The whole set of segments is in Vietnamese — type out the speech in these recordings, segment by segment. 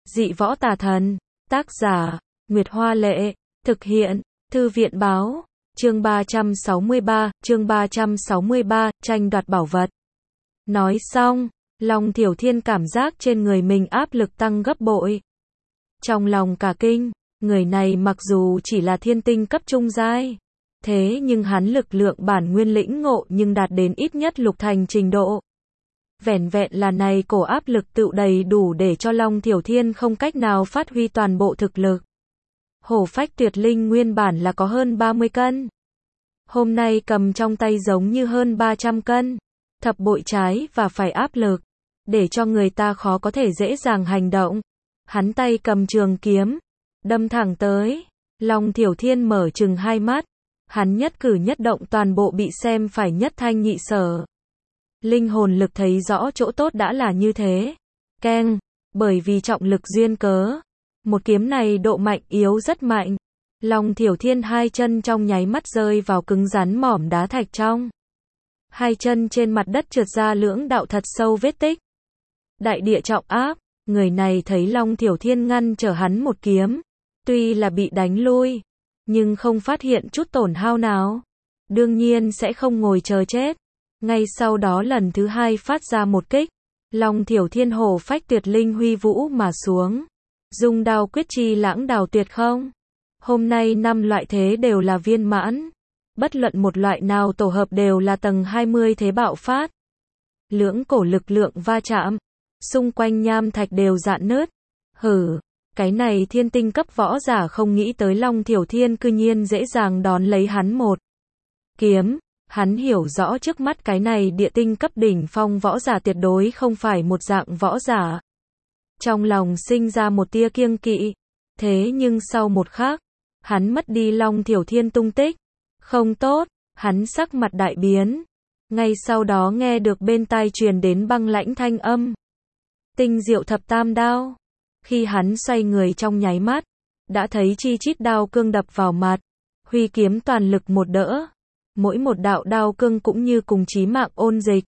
Dị võ tà thần. Tác giả, Nguyệt Hoa Lệ. Thực hiện, Thư viện Báo. Chương 363, tranh đoạt bảo vật. Nói xong, Long Thiểu Thiên cảm giác trên người mình áp lực tăng gấp bội. Trong lòng cả kinh, người này mặc dù chỉ là thiên tinh cấp trung giai, thế nhưng hắn lực lượng bản nguyên lĩnh ngộ nhưng đạt đến ít nhất lục thành trình độ. Vẻn vẹn là này cổ áp lực tựu đầy đủ để cho Long Thiểu Thiên không cách nào phát huy toàn bộ thực lực. Hổ phách tuyệt linh nguyên bản là có hơn 30 cân. Hôm nay cầm trong tay giống như hơn 300 cân. Thập bội trái và phải áp lực, để cho người ta khó có thể dễ dàng hành động. Hắn tay cầm trường kiếm, đâm thẳng tới. Long Thiểu Thiên mở trừng hai mắt. Hắn nhất cử nhất động toàn bộ bị xem phải nhất thanh nhị sở. Linh hồn lực thấy rõ chỗ tốt đã là như thế. Keng, bởi vì trọng lực duyên cớ. Một kiếm này độ mạnh yếu rất mạnh. Long Thiểu Thiên hai chân trong nháy mắt rơi vào cứng rắn mỏm đá thạch trong. Hai chân trên mặt đất trượt ra lưỡng đạo thật sâu vết tích. Đại địa trọng áp, người này thấy Long Thiểu Thiên ngăn trở hắn một kiếm. Tuy là bị đánh lui, nhưng không phát hiện chút tổn hao nào. Đương nhiên sẽ không ngồi chờ chết. Ngay sau đó lần thứ hai phát ra một kích. Long Thiểu Thiên hổ phách tuyệt linh huy vũ mà xuống. Dùng đao quyết chi lãng đào tuyệt không. Hôm nay 5 loại thế đều là viên mãn. Bất luận một loại nào tổ hợp đều là tầng 20 thế bạo phát. Lưỡng cổ lực lượng va chạm. Xung quanh nham thạch đều rạn nứt. Hử, cái này thiên tinh cấp võ giả không nghĩ tới Long Thiểu Thiên cư nhiên dễ dàng đón lấy hắn một kiếm. Hắn hiểu rõ trước mắt cái này địa tinh cấp đỉnh phong võ giả tuyệt đối không phải một dạng võ giả. Trong lòng sinh ra một tia kiêng kỵ. Thế nhưng sau một khắc, hắn mất đi Long Thiểu Thiên tung tích. Không tốt, hắn sắc mặt đại biến. Ngay sau đó nghe được bên tai truyền đến băng lãnh thanh âm. Tinh diệu thập tam đao. Khi hắn xoay người trong nháy mắt, đã thấy chi chít đao cương đập vào mặt. Huy kiếm toàn lực một đỡ. Mỗi một đạo đao cương cũng như cùng chí mạng ôn dịch.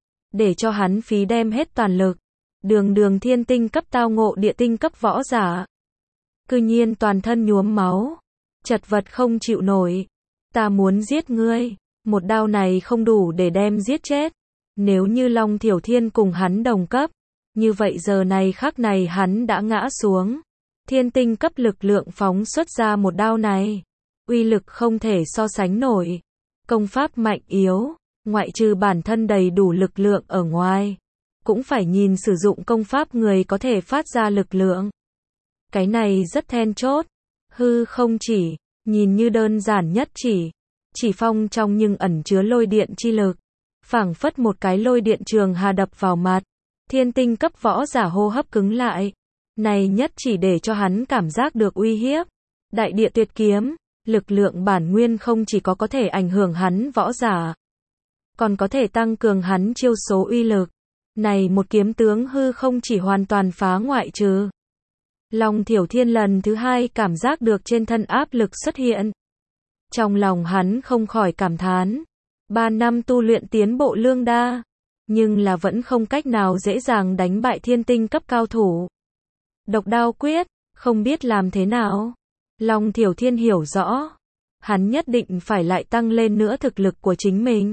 Để cho hắn phí đem hết toàn lực. Đường thiên tinh cấp tao ngộ địa tinh cấp võ giả. Cư nhiên toàn thân nhuốm máu. Chật vật không chịu nổi. Ta muốn giết ngươi. Một đao này không đủ để đem giết chết. Nếu như Long Thiểu Thiên cùng hắn đồng cấp. Như vậy giờ này khắc này hắn đã ngã xuống. Thiên tinh cấp lực lượng phóng xuất ra một đao này. Uy lực không thể so sánh nổi. Công pháp mạnh yếu. Ngoại trừ bản thân đầy đủ lực lượng ở ngoài. Cũng phải nhìn sử dụng công pháp người có thể phát ra lực lượng. Cái này rất then chốt. Hư không chỉ, nhìn như đơn giản nhất chỉ phong trong nhưng ẩn chứa lôi điện chi lực. Phảng phất một cái lôi điện trường hà đập vào mặt. Thiên tinh cấp võ giả hô hấp cứng lại. Này nhất chỉ để cho hắn cảm giác được uy hiếp. Đại địa tuyệt kiếm, lực lượng bản nguyên không chỉ có thể ảnh hưởng hắn võ giả. Còn có thể tăng cường hắn chiêu số uy lực. Này một kiếm tướng hư không chỉ hoàn toàn phá ngoại trừ. Long Thiểu Thiên lần thứ hai cảm giác được trên thân áp lực xuất hiện. Trong lòng hắn không khỏi cảm thán. 3 năm tu luyện tiến bộ lương đa. Nhưng là vẫn không cách nào dễ dàng đánh bại thiên tinh cấp cao thủ. Độc đao quyết, không biết làm thế nào. Long Thiểu Thiên hiểu rõ. Hắn nhất định phải lại tăng lên nữa thực lực của chính mình.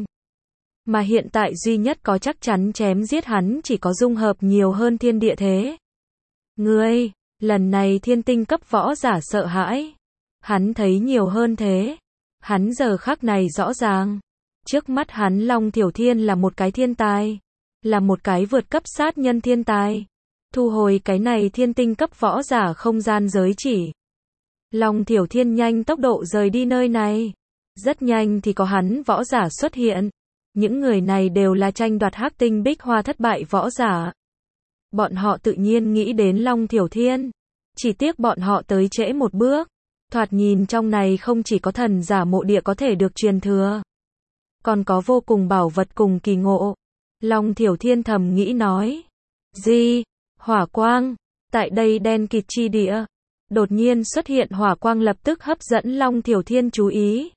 Mà hiện tại duy nhất có chắc chắn chém giết hắn chỉ có dung hợp nhiều hơn thiên địa thế. Ngươi, lần này thiên tinh cấp võ giả sợ hãi. Hắn thấy nhiều hơn thế. Hắn giờ khắc này rõ ràng. Trước mắt hắn Long Thiểu Thiên là một cái thiên tài. Là một cái vượt cấp sát nhân thiên tài. Thu hồi cái này thiên tinh cấp võ giả không gian giới chỉ. Long Thiểu Thiên nhanh tốc độ rời đi nơi này. Rất nhanh thì có hắn võ giả xuất hiện. Những người này đều là tranh đoạt hắc tinh bích hoa thất bại võ giả. Bọn họ tự nhiên nghĩ đến Long Thiểu Thiên. Chỉ tiếc bọn họ tới trễ một bước. Thoạt nhìn trong này không chỉ có thần giả mộ địa có thể được truyền thừa. Còn có vô cùng bảo vật cùng kỳ ngộ. Long Thiểu Thiên thầm nghĩ nói. Gì? Hỏa quang. Tại đây đen kịt chi địa. Đột nhiên xuất hiện hỏa quang lập tức hấp dẫn Long Thiểu Thiên chú ý.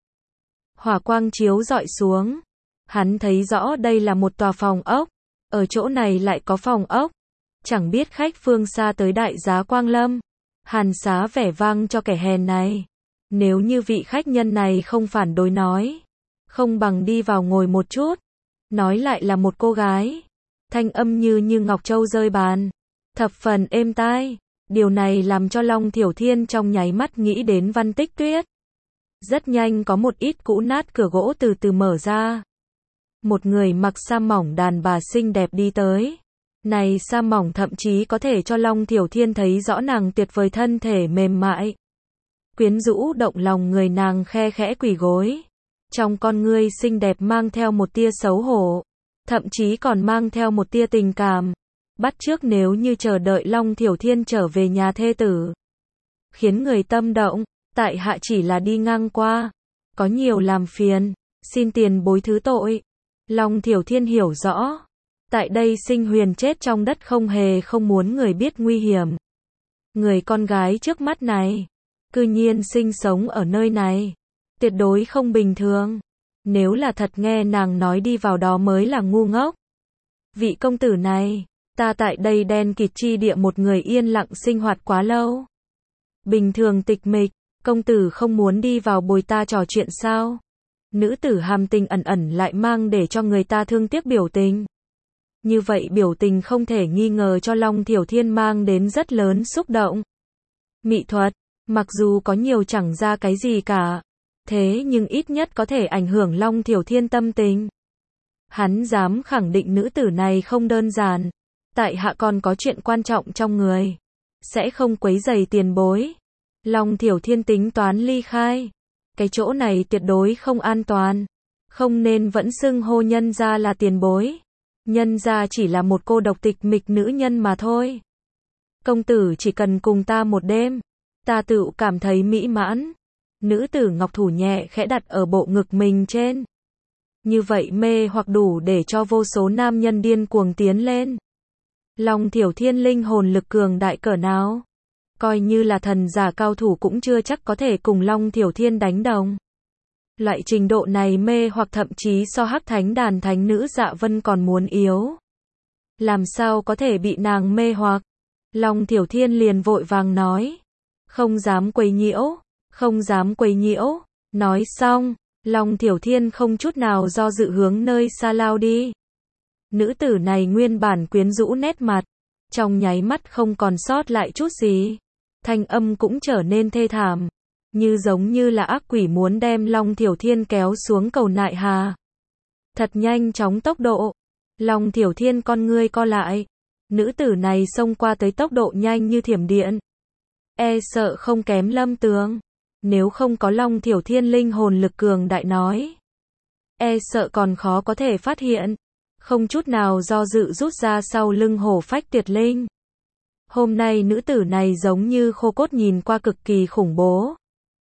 Hỏa quang chiếu rọi xuống. Hắn thấy rõ đây là một tòa phòng ốc. Ở chỗ này lại có phòng ốc. chẳng biết khách phương xa tới đại giá Quang Lâm, hàn xá vẻ vang cho kẻ hèn này. Nếu như vị khách nhân này không phản đối nói, không bằng đi vào ngồi một chút. Nói lại là một cô gái, thanh âm như ngọc châu rơi bàn, thập phần êm tai. Điều này làm cho Long Thiểu Thiên trong nháy mắt nghĩ đến Văn Tích Tuyết. Rất nhanh có một ít cũ nát cửa gỗ từ từ mở ra. Một người mặc sa mỏng đàn bà xinh đẹp đi tới. Này sa mỏng thậm chí có thể cho Long Thiểu Thiên thấy rõ nàng tuyệt vời thân thể mềm mại. Quyến rũ động lòng người, nàng khe khẽ quỳ gối. Trong con ngươi xinh đẹp mang theo một tia xấu hổ, thậm chí còn mang theo một tia tình cảm. Bắt chước nếu như chờ đợi Long Thiểu Thiên trở về nhà thê tử. Khiến người tâm động, tại hạ chỉ là đi ngang qua. Có nhiều làm phiền, xin tiền bối thứ tội. Long Thiểu Thiên hiểu rõ. Tại đây Sinh Huyền chết trong đất không muốn người biết nguy hiểm. Người con gái trước mắt này, cư nhiên sinh sống ở nơi này. Tuyệt đối không bình thường. Nếu là thật nghe nàng nói đi vào đó mới là ngu ngốc. Vị công tử này, ta tại đây đen kịt chi địa một người yên lặng sinh hoạt quá lâu. Bình thường tịch mịch, công tử không muốn đi vào bồi ta trò chuyện sao? Nữ tử hàm tình ẩn ẩn lại mang để cho người ta thương tiếc biểu tình. Như vậy biểu tình không thể nghi ngờ cho Long Thiểu Thiên mang đến rất lớn xúc động. Mỹ thuật, mặc dù có nhiều chẳng ra cái gì cả, thế nhưng ít nhất có thể ảnh hưởng Long Thiểu Thiên tâm tình. Hắn dám khẳng định nữ tử này không đơn giản. Tại hạ còn có chuyện quan trọng trong người, sẽ không quấy rầy tiền bối. Long Thiểu Thiên tính toán ly khai. Cái chỗ này tuyệt đối không an toàn. Không nên vẫn xưng hô nhân gia là tiền bối. Nhân gia chỉ là một cô độc tịch mịch nữ nhân mà thôi. Công tử chỉ cần cùng ta một đêm, ta tự cảm thấy mỹ mãn. Nữ tử ngọc thủ nhẹ khẽ đặt ở bộ ngực mình trên. Như vậy mê hoặc đủ để cho vô số nam nhân điên cuồng tiến lên. Long Thiểu Thiên linh hồn lực cường đại cỡ nào, coi như là thần giả cao thủ cũng chưa chắc có thể cùng Long Thiểu Thiên đánh đồng. Loại trình độ này mê hoặc thậm chí so hắc thánh đàn thánh nữ Dạ Vân còn muốn yếu. Làm sao có thể bị nàng mê hoặc? Long Thiểu Thiên liền vội vàng nói. Không dám quấy nhiễu, không dám quấy nhiễu. Nói xong, Long Thiểu Thiên không chút nào do dự hướng nơi xa lao đi. Nữ tử này nguyên bản quyến rũ nét mặt, trong nháy mắt không còn sót lại chút gì. Thanh âm cũng trở nên thê thảm, như giống như là ác quỷ muốn đem Long Thiểu Thiên kéo xuống cầu nại hà. Thật nhanh chóng tốc độ, Long Thiểu Thiên con ngươi co lại. Nữ tử này xông qua tới tốc độ nhanh như thiểm điện, e sợ không kém Lâm Tường. Nếu không có Long Thiểu Thiên linh hồn lực cường đại nói, e sợ còn khó có thể phát hiện. Không chút nào do dự rút ra sau lưng hổ phách tuyệt linh. Hôm nay nữ tử này giống như khô cốt, nhìn qua cực kỳ khủng bố.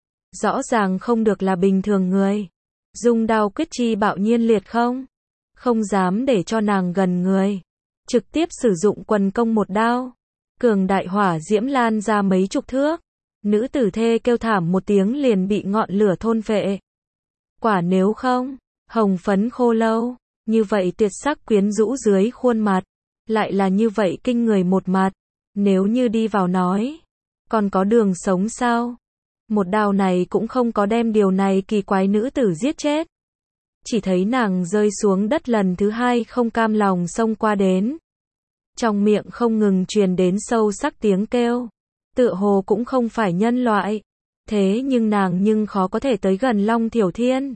Rõ ràng không được là bình thường người. Dung đao quyết chi bạo nhiên liệt không dám để cho nàng gần người. Trực tiếp sử dụng quần công một đao. Cường đại hỏa diễm lan ra mấy chục thước. Nữ tử thê kêu thảm một tiếng liền bị ngọn lửa thôn phệ. Quả nếu không, hồng phấn khô lâu. Như vậy tuyệt sắc quyến rũ dưới khuôn mặt, lại là như vậy kinh người một mặt. Nếu như đi vào nói, còn có đường sống sao? Một đao này cũng không có đem điều này kỳ quái nữ tử giết chết. Chỉ thấy nàng rơi xuống đất lần thứ hai không cam lòng xông qua đến. Trong miệng không ngừng truyền đến sâu sắc tiếng kêu. Tựa hồ cũng không phải nhân loại. Thế nhưng nàng khó có thể tới gần Long Thiểu Thiên.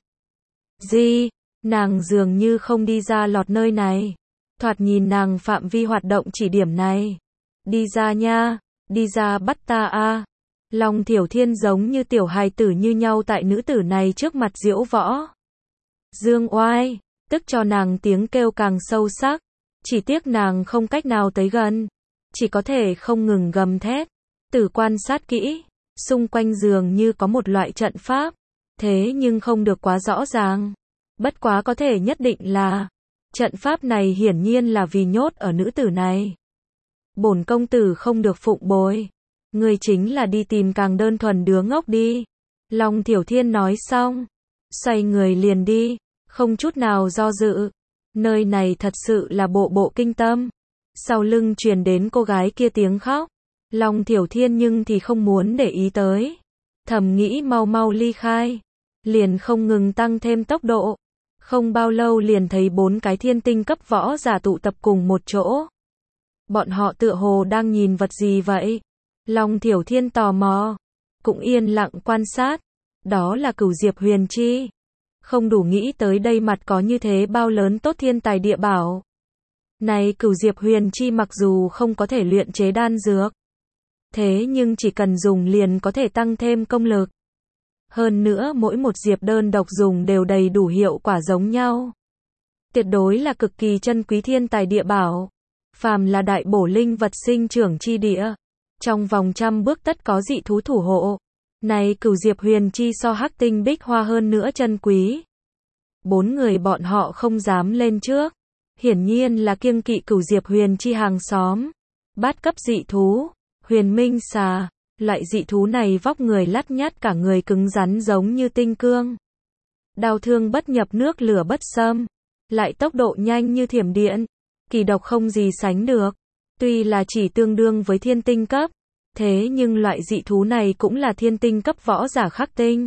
Gì? Nàng dường như không đi ra lọt nơi này. Thoạt nhìn nàng phạm vi hoạt động chỉ điểm này. Đi ra nha, đi ra bắt ta a. Long Thiểu Thiên giống như tiểu hài tử như nhau tại nữ tử này trước mặt diễu võ. Dương oai, tức cho nàng tiếng kêu càng sâu sắc. Chỉ tiếc nàng không cách nào tới gần. Chỉ có thể không ngừng gầm thét. Tử quan sát kỹ, xung quanh dường như có một loại trận pháp. Thế nhưng không được quá rõ ràng. Bất quá có thể nhất định là, trận pháp này hiển nhiên là vì nhốt ở nữ tử này. Bổn công tử không được phụng bồi. Người chính là đi tìm càng đơn thuần đứa ngốc đi. Long Thiểu Thiên nói xong, xoay người liền đi, không chút nào do dự. Nơi này thật sự là bộ kinh tâm. Sau lưng truyền đến cô gái kia tiếng khóc. Long Thiểu Thiên nhưng thì không muốn để ý tới. Thầm nghĩ mau mau ly khai. Liền không ngừng tăng thêm tốc độ. Không bao lâu liền thấy 4 cái thiên tinh cấp võ giả tụ tập cùng một chỗ. Bọn họ tựa hồ đang nhìn vật gì vậy? Long Thiểu Thiên tò mò. Cũng yên lặng quan sát. Đó là Cửu Diệp Huyền Chi. Không đủ nghĩ tới đây mặt có như thế bao lớn tốt thiên tài địa bảo. Này Cửu Diệp Huyền Chi mặc dù không có thể luyện chế đan dược. Thế nhưng chỉ cần dùng liền có thể tăng thêm công lực. Hơn nữa mỗi một diệp đơn độc dùng đều đầy đủ hiệu quả giống nhau. Tuyệt đối là cực kỳ chân quý thiên tài địa bảo. Phàm là đại bổ linh vật sinh trưởng chi địa. Trong vòng 100 bước tất có dị thú thủ hộ. Này Cửu Diệp Huyền Chi so hắc tinh bích hoa hơn nữa chân quý. 4 người bọn họ không dám lên trước. Hiển nhiên là kiêng kỵ Cửu Diệp Huyền Chi hàng xóm. Bát cấp dị thú, huyền minh xà. Loại dị thú này vóc người lắt nhắt cả người cứng rắn giống như tinh cương. Đao thương bất nhập nước lửa bất xâm. Lại tốc độ nhanh như thiểm điện. Kỳ độc không gì sánh được. Tuy là chỉ tương đương với thiên tinh cấp. Thế nhưng loại dị thú này cũng là thiên tinh cấp võ giả khắc tinh.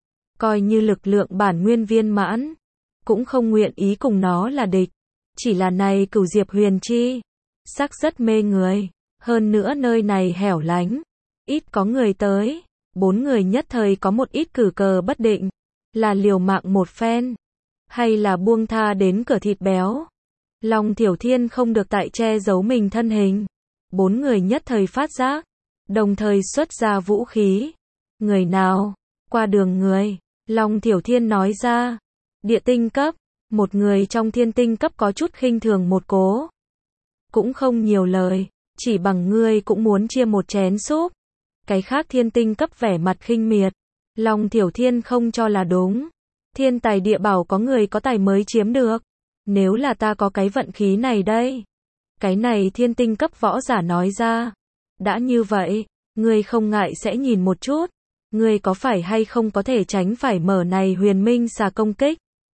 Coi như lực lượng bản nguyên viên mãn. Cũng không nguyện ý cùng nó là địch. Chỉ là này Cửu Diệp Huyền Chi. Sắc rất mê người. Hơn nữa nơi này hẻo lánh. Ít có người tới. 4 người nhất thời có một ít cử cờ bất định. Là liều mạng một phen. Hay là buông tha đến cửa thịt béo. Long Thiểu Thiên không được tại che giấu mình thân hình. 4 người nhất thời phát giác. Đồng thời xuất ra vũ khí. Người nào? Qua đường người. Long Thiểu Thiên nói ra. Địa tinh cấp. Một người trong thiên tinh cấp có chút khinh thường một cố. Cũng không nhiều lời. Chỉ bằng ngươi cũng muốn chia một chén súp. Cái khác thiên tinh cấp vẻ mặt khinh miệt. Long Thiểu Thiên không cho là đúng. Thiên tài địa bảo có người có tài mới chiếm được. Nếu là ta có cái vận khí này đây. Cái này thiên tinh cấp võ giả nói ra. Đã như vậy, ngươi không ngại sẽ nhìn một chút. Ngươi có phải hay không có thể tránh phải mở này huyền minh xà công kích.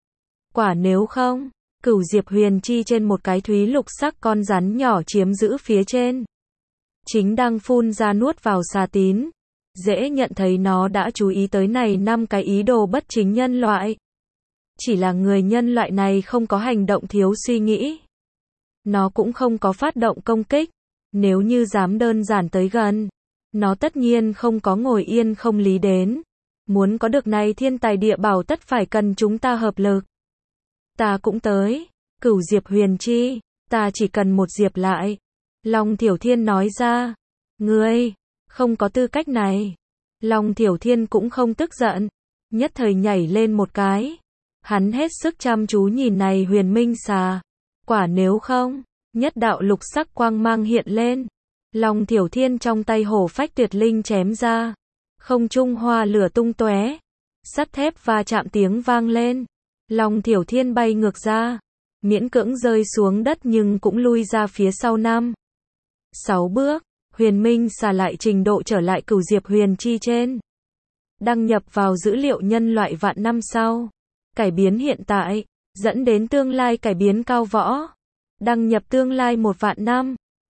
Quả nếu không, Cửu Diệp Huyền Chi trên một cái thúy lục sắc con rắn nhỏ chiếm giữ phía trên. Chính đang phun ra nuốt vào xà tín. Dễ nhận thấy nó đã chú ý tới này 5 cái ý đồ bất chính nhân loại. Chỉ là người nhân loại này không có hành động thiếu suy nghĩ. Nó cũng không có phát động công kích. Nếu như dám đơn giản tới gần, nó tất nhiên không có ngồi yên không lý đến. Muốn có được này thiên tài địa bảo tất phải cần chúng ta hợp lực. Ta cũng tới. Cửu Diệp Huyền Chi. Ta chỉ cần một diệp lại. Long Thiểu Thiên nói ra. Ngươi, không có tư cách này. Long Thiểu Thiên cũng không tức giận. Nhất thời nhảy lên một cái. Hắn hết sức chăm chú nhìn này huyền minh xà. Quả nếu không, nhất đạo lục sắc quang mang hiện lên. Long Thiểu Thiên trong tay hổ phách tuyệt linh chém ra. Không trung hoa lửa tung tóe. Sắt thép va chạm tiếng vang lên. Long Thiểu Thiên bay ngược ra. Miễn cưỡng rơi xuống đất nhưng cũng lui ra phía sau 5-6 bước. Huyền minh xà lại trình độ trở lại Cửu Diệp Huyền Chi trên. Đăng nhập vào dữ liệu nhân loại vạn năm sau. Cải biến hiện tại, dẫn đến tương lai cải biến cao võ. Đăng nhập tương lai 1 vạn năm.